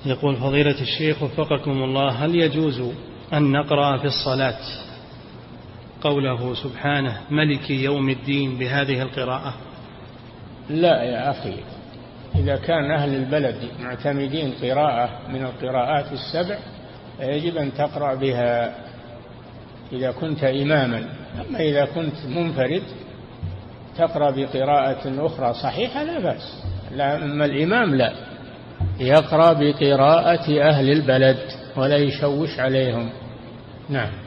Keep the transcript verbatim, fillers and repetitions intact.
يقول فضيلة الشيخ وفقكم الله، هل يجوز أن نقرأ في الصلاة قوله سبحانه ملك يوم الدين بهذه القراءة؟ لا يا أخي، إذا كان أهل البلد معتمدين قراءة من القراءات السبع يجب أن تقرأ بها إذا كنت إماما. أما إذا كنت منفرد تقرأ بقراءة أخرى صحيحة لا بأس. أما الإمام لا، يقرأ بقراءة أهل البلد ولا يشوش عليهم. نعم.